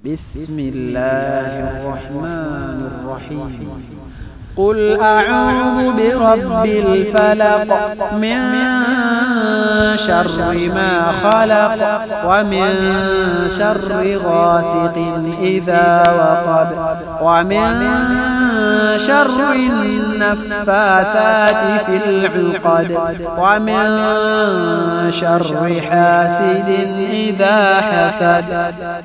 بسم الله الرحمن الرحيم قل أعوذ برب الفلق من شر ما خلق ومن شر غاسق إذا وقب ومن شر النفاثات في العقد ومن شر حاسد إذا حسد